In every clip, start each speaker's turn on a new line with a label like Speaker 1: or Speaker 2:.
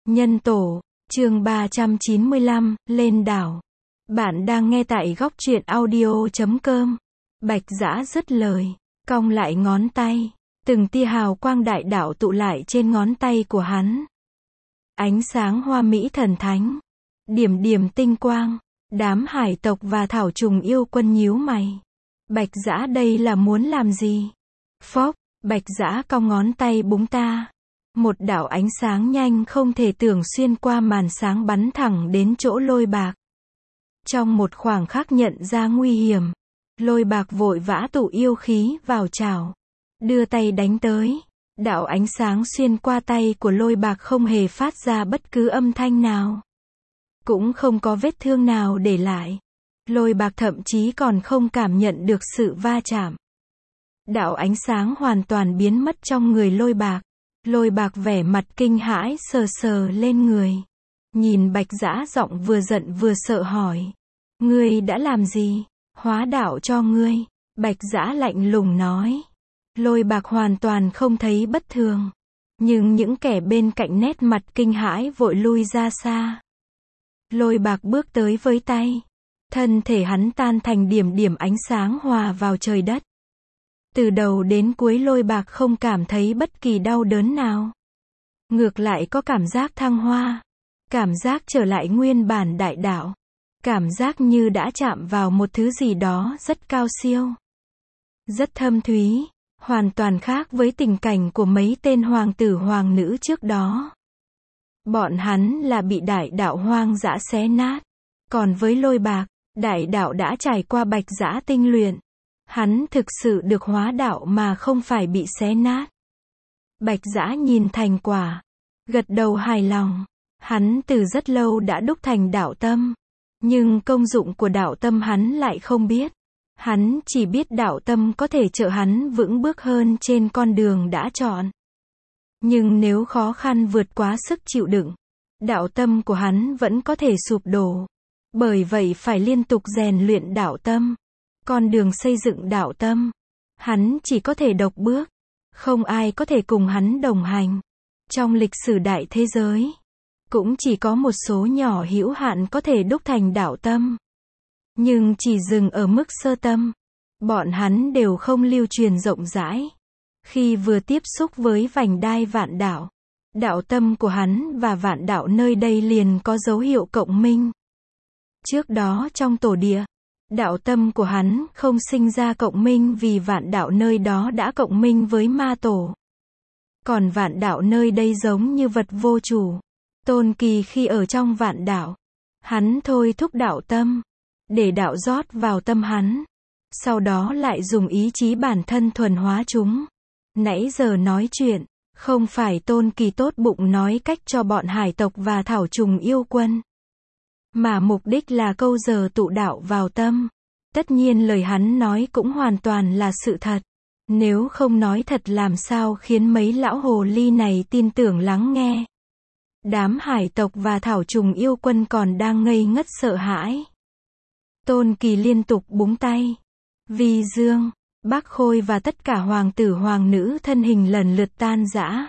Speaker 1: Nhân tổ, chương 395, lên đảo. Bạn đang nghe tại góc truyện audio.com. Bạch Dã dứt lời, cong lại ngón tay. Từng tia hào quang đại đạo tụ lại trên ngón tay của hắn. Ánh sáng hoa mỹ thần thánh. Điểm điểm tinh quang. Đám hải tộc và thảo trùng yêu quân nhíu mày. Bạch Dã đây là muốn làm gì? Phốc, Bạch Dã cong ngón tay búng ta. Một đạo ánh sáng nhanh không thể tưởng xuyên qua màn sáng bắn thẳng đến chỗ Lôi Bạc. Trong một khoảng khắc nhận ra nguy hiểm, Lôi Bạc vội vã tụ yêu khí vào chảo, đưa tay đánh tới. Đạo ánh sáng xuyên qua tay của Lôi Bạc không hề phát ra bất cứ âm thanh nào, cũng không có vết thương nào để lại. Lôi Bạc thậm chí còn không cảm nhận được sự va chạm. Đạo ánh sáng hoàn toàn biến mất trong người Lôi Bạc. Lôi Bạc vẻ mặt kinh hãi sờ sờ lên người. Nhìn Bạch Dã giọng vừa giận vừa sợ hỏi. Ngươi đã làm gì? Hóa đạo cho ngươi. Bạch Dã lạnh lùng nói. Lôi Bạc hoàn toàn không thấy bất thường. Nhưng những kẻ bên cạnh nét mặt kinh hãi vội lui ra xa. Lôi Bạc bước tới với tay. Thân thể hắn tan thành điểm điểm ánh sáng hòa vào trời đất. Từ đầu đến cuối Lôi Bạc không cảm thấy bất kỳ đau đớn nào. Ngược lại có cảm giác thăng hoa. Cảm giác trở lại nguyên bản đại đạo. Cảm giác như đã chạm vào một thứ gì đó rất cao siêu. Rất thâm thúy. Hoàn toàn khác với tình cảnh của mấy tên hoàng tử hoàng nữ trước đó. Bọn hắn là bị đại đạo hoang dã xé nát. Còn với Lôi Bạc, đại đạo đã trải qua Bạch Dã tinh luyện. Hắn thực sự được hóa đạo mà không phải bị xé nát. Bạch Dã nhìn thành quả, gật đầu hài lòng. Hắn từ rất lâu đã đúc thành đạo tâm. Nhưng công dụng của đạo tâm hắn lại không biết. Hắn chỉ biết đạo tâm có thể trợ hắn vững bước hơn trên con đường đã chọn. Nhưng nếu khó khăn vượt quá sức chịu đựng, đạo tâm của hắn vẫn có thể sụp đổ. Bởi vậy phải liên tục rèn luyện đạo tâm. Con đường xây dựng đạo tâm, hắn chỉ có thể độc bước. Không ai có thể cùng hắn đồng hành. Trong lịch sử đại thế giới, cũng chỉ có một số nhỏ hữu hạn có thể đúc thành đạo tâm. Nhưng chỉ dừng ở mức sơ tâm. Bọn hắn đều không lưu truyền rộng rãi. Khi vừa tiếp xúc với vành đai vạn đạo, đạo tâm của hắn và vạn đạo nơi đây liền có dấu hiệu cộng minh. Trước đó trong tổ địa, đạo tâm của hắn không sinh ra cộng minh vì vạn đạo nơi đó đã cộng minh với ma tổ. Còn vạn đạo nơi đây giống như vật vô chủ. Tôn Kỳ khi ở trong vạn đạo, hắn thôi thúc đạo tâm, để đạo rót vào tâm hắn. Sau đó lại dùng ý chí bản thân thuần hóa chúng. Nãy giờ nói chuyện, không phải Tôn Kỳ tốt bụng nói cách cho bọn hải tộc và thảo trùng yêu quân. Mà mục đích là câu giờ tụ đạo vào tâm. Tất nhiên lời hắn nói cũng hoàn toàn là sự thật. Nếu không nói thật làm sao khiến mấy lão hồ ly này tin tưởng lắng nghe. Đám hải tộc và thảo trùng yêu quân còn đang ngây ngất sợ hãi. Tôn Kỳ liên tục búng tay. Vi Dương, Bác Khôi và tất cả hoàng tử hoàng nữ thân hình lần lượt tan rã.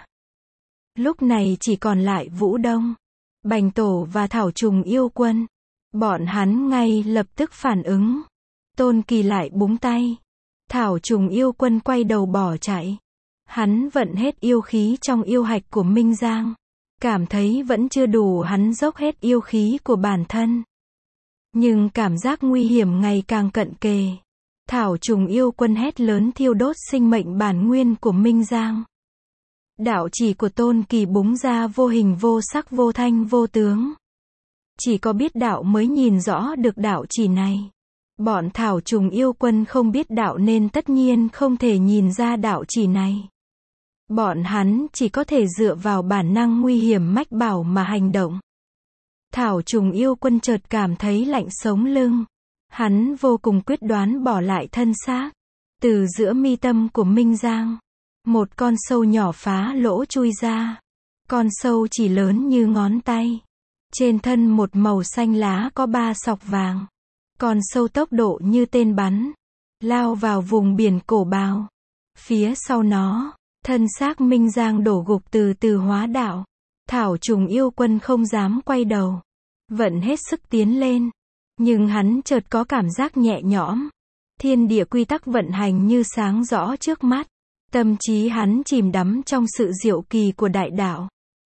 Speaker 1: Lúc này chỉ còn lại Vũ Đông, Bành Tổ và thảo trùng yêu quân. Bọn hắn ngay lập tức phản ứng. Tôn Kỳ lại búng tay. Thảo trùng yêu quân quay đầu bỏ chạy. Hắn vận hết yêu khí trong yêu hạch của Minh Giang. Cảm thấy vẫn chưa đủ, hắn dốc hết yêu khí của bản thân. Nhưng cảm giác nguy hiểm ngày càng cận kề. Thảo trùng yêu quân hét lớn thiêu đốt sinh mệnh bản nguyên của Minh Giang. Đạo chỉ của Tôn Kỳ búng ra vô hình vô sắc vô thanh vô tướng. Chỉ có biết đạo mới nhìn rõ được đạo chỉ này. Bọn thảo trùng yêu quân không biết đạo nên tất nhiên không thể nhìn ra đạo chỉ này. Bọn hắn chỉ có thể dựa vào bản năng nguy hiểm mách bảo mà hành động. Thảo trùng yêu quân chợt cảm thấy lạnh sống lưng. Hắn vô cùng quyết đoán bỏ lại thân xác. Từ giữa mi tâm của Minh Giang, một con sâu nhỏ phá lỗ chui ra. Con sâu chỉ lớn như ngón tay. Trên thân một màu xanh lá có 3 sọc vàng. Con sâu tốc độ như tên bắn, lao vào vùng biển cổ bào. Phía sau nó, thân xác Minh Giang đổ gục từ từ hóa đạo. Thảo trùng yêu quân không dám quay đầu. Vẫn hết sức tiến lên. Nhưng hắn chợt có cảm giác nhẹ nhõm. Thiên địa quy tắc vận hành như sáng rõ trước mắt. Tâm trí hắn chìm đắm trong sự diệu kỳ của đại đạo.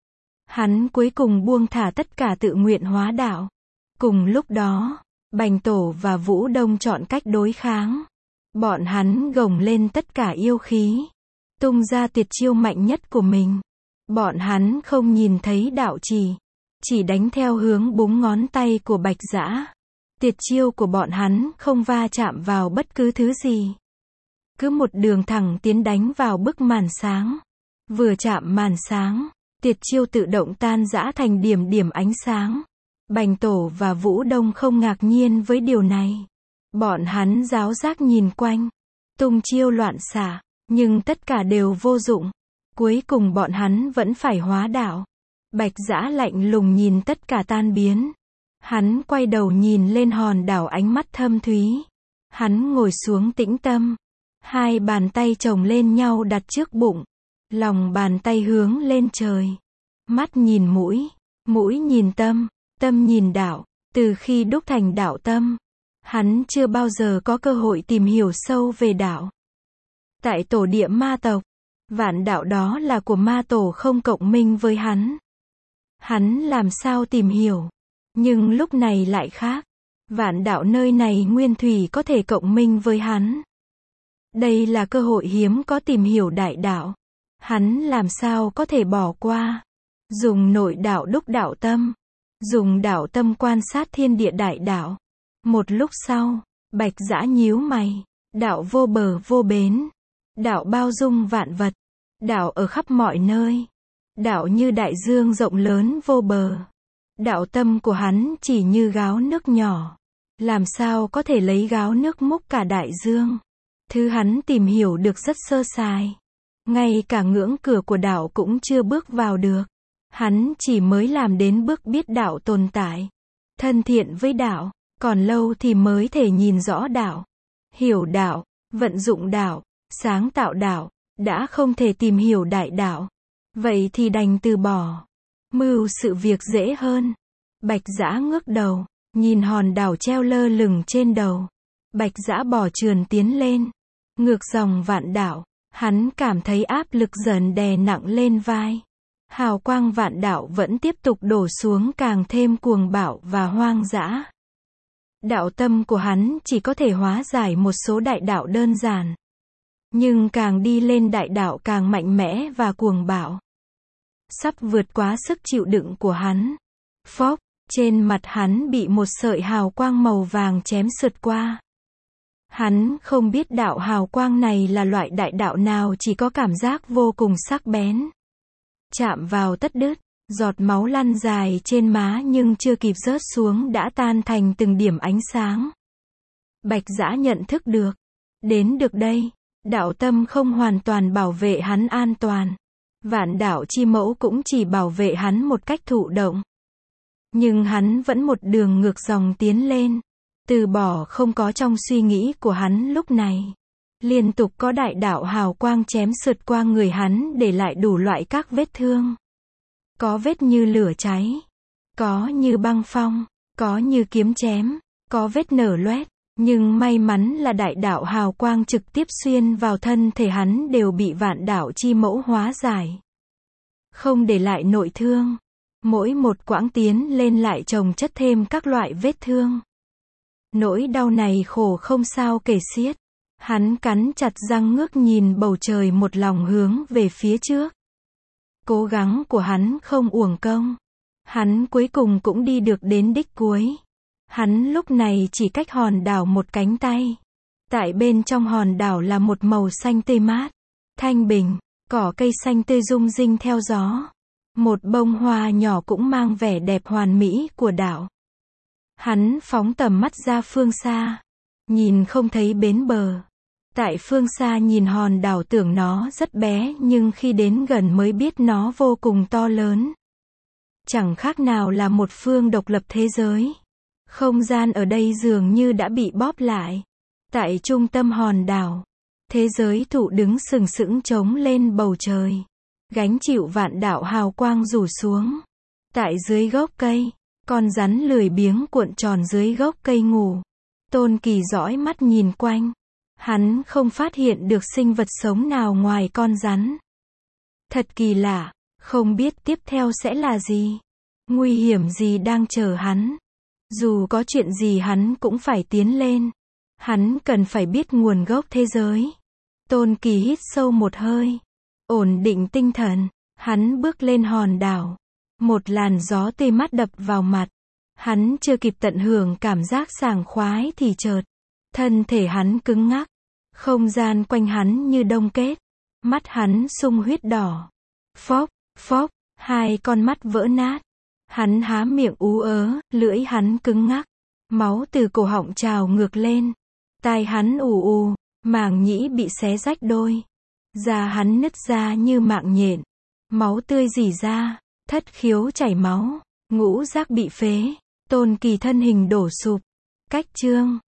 Speaker 1: Hắn cuối cùng buông thả tất cả tự nguyện hóa đạo. Cùng lúc đó, Bành Tổ và Vũ Đông chọn cách đối kháng. Bọn hắn gồng lên tất cả yêu khí. Tung ra tuyệt chiêu mạnh nhất của mình. Bọn hắn không nhìn thấy đạo chỉ đánh theo hướng búng ngón tay của Bạch Dã. Tuyệt chiêu của bọn hắn không va chạm vào bất cứ thứ gì. Cứ một đường thẳng tiến đánh vào bức màn sáng. Vừa chạm màn sáng, tuyệt chiêu tự động tan rã thành điểm điểm ánh sáng. Bành Tổ và Vũ Đông không ngạc nhiên với điều này. Bọn hắn giáo giác nhìn quanh, tung chiêu loạn xạ, nhưng tất cả đều vô dụng. Cuối cùng bọn hắn vẫn phải hóa đạo. Bạch Dã lạnh lùng nhìn tất cả tan biến. Hắn quay đầu nhìn lên hòn đảo ánh mắt thâm thúy. Hắn ngồi xuống tĩnh tâm. Hai bàn tay chồng lên nhau đặt trước bụng. Lòng bàn tay hướng lên trời. Mắt nhìn mũi, mũi nhìn tâm, tâm nhìn đạo. Từ khi đúc thành đạo tâm, hắn chưa bao giờ có cơ hội tìm hiểu sâu về đạo. Tại tổ địa ma tộc, vạn đạo đó là của ma tổ không cộng minh với hắn. Hắn làm sao tìm hiểu? Nhưng lúc này lại khác. Vạn đạo nơi này nguyên thủy có thể cộng minh với hắn. Đây là cơ hội hiếm có tìm hiểu đại đạo. Hắn làm sao có thể bỏ qua? Dùng nội đạo đúc đạo tâm. Dùng đạo tâm quan sát thiên địa đại đạo. Một lúc sau, Bạch Dã nhíu mày. Đạo vô bờ vô bến. Đạo bao dung vạn vật. Đạo ở khắp mọi nơi. Đạo như đại dương rộng lớn vô bờ. Đạo tâm của hắn chỉ như gáo nước nhỏ. Làm sao có thể lấy gáo nước múc cả đại dương? Thứ hắn tìm hiểu được rất sơ sài. Ngay cả ngưỡng cửa của đạo cũng chưa bước vào được. Hắn chỉ mới làm đến bước biết đạo tồn tại. Thân thiện với đạo. Còn lâu thì mới thể nhìn rõ đạo. Hiểu đạo, vận dụng đạo, sáng tạo đạo. Đã không thể tìm hiểu đại đạo. Vậy thì đành từ bỏ. Mưu sự việc dễ hơn. Bạch Dã ngước đầu, nhìn hòn đảo treo lơ lửng trên đầu. Bạch Dã bỏ trườn tiến lên. Ngược dòng vạn đạo, hắn cảm thấy áp lực dần đè nặng lên vai. Hào quang vạn đạo vẫn tiếp tục đổ xuống càng thêm cuồng bạo và hoang dã. Đạo tâm của hắn chỉ có thể hóa giải một số đại đạo đơn giản. Nhưng càng đi lên đại đạo càng mạnh mẽ và cuồng bạo. Sắp vượt quá sức chịu đựng của hắn. Phốc, trên mặt hắn bị một sợi hào quang màu vàng chém sượt qua. Hắn không biết đạo hào quang này là loại đại đạo nào, chỉ có cảm giác vô cùng sắc bén. Chạm vào tất đứt, giọt máu lăn dài trên má nhưng chưa kịp rớt xuống đã tan thành từng điểm ánh sáng. Bạch Dã nhận thức được. Đến được đây, đạo tâm không hoàn toàn bảo vệ hắn an toàn. Vạn đạo chi mẫu cũng chỉ bảo vệ hắn một cách thụ động. Nhưng hắn vẫn một đường ngược dòng tiến lên. Từ bỏ không có trong suy nghĩ của hắn lúc này. Liên tục có đại đạo hào quang chém sượt qua người hắn để lại đủ loại các vết thương. Có vết như lửa cháy. Có như băng phong. Có như kiếm chém. Có vết nở loét. Nhưng may mắn là đại đạo hào quang trực tiếp xuyên vào thân thể hắn đều bị vạn đạo chi mẫu hóa giải. Không để lại nội thương. Mỗi một quãng tiến lên lại chồng chất thêm các loại vết thương. Nỗi đau này khổ không sao kể xiết. Hắn cắn chặt răng ngước nhìn bầu trời một lòng hướng về phía trước. Cố gắng của hắn không uổng công. Hắn cuối cùng cũng đi được đến đích cuối. Hắn lúc này chỉ cách hòn đảo một cánh tay. Tại bên trong hòn đảo là một màu xanh tươi mát, thanh bình, cỏ cây xanh tươi rung rinh theo gió. Một bông hoa nhỏ cũng mang vẻ đẹp hoàn mỹ của đảo. Hắn phóng tầm mắt ra phương xa. Nhìn không thấy bến bờ. Tại phương xa nhìn hòn đảo tưởng nó rất bé nhưng khi đến gần mới biết nó vô cùng to lớn. Chẳng khác nào là một phương độc lập thế giới. Không gian ở đây dường như đã bị bóp lại. Tại trung tâm hòn đảo, thế giới thụ đứng sừng sững trống lên bầu trời. Gánh chịu vạn đạo hào quang rủ xuống. Tại dưới gốc cây, con rắn lười biếng cuộn tròn dưới gốc cây ngủ. Tôn Kỳ dõi mắt nhìn quanh. Hắn không phát hiện được sinh vật sống nào ngoài con rắn. Thật kỳ lạ, không biết tiếp theo sẽ là gì. Nguy hiểm gì đang chờ hắn. Dù có chuyện gì hắn cũng phải tiến lên. Hắn cần phải biết nguồn gốc thế giới. Tôn Kỳ hít sâu một hơi. Ổn định tinh thần. Hắn bước lên hòn đảo. Một làn gió tê mát đập vào mặt. Hắn chưa kịp tận hưởng cảm giác sảng khoái thì chợt. Thân thể hắn cứng ngắc. Không gian quanh hắn như đông kết. Mắt hắn sung huyết đỏ. Phốc, phốc, hai con mắt vỡ nát. Hắn há miệng ú ớ, lưỡi hắn cứng ngắc. Máu từ cổ họng trào ngược lên. Tai hắn ù ù, màng nhĩ bị xé rách đôi. Da hắn nứt ra như mạng nhện. Máu tươi rỉ ra, thất khiếu chảy máu. Ngũ giác bị phế. Tôn Kỳ thân hình đổ sụp. Cách chương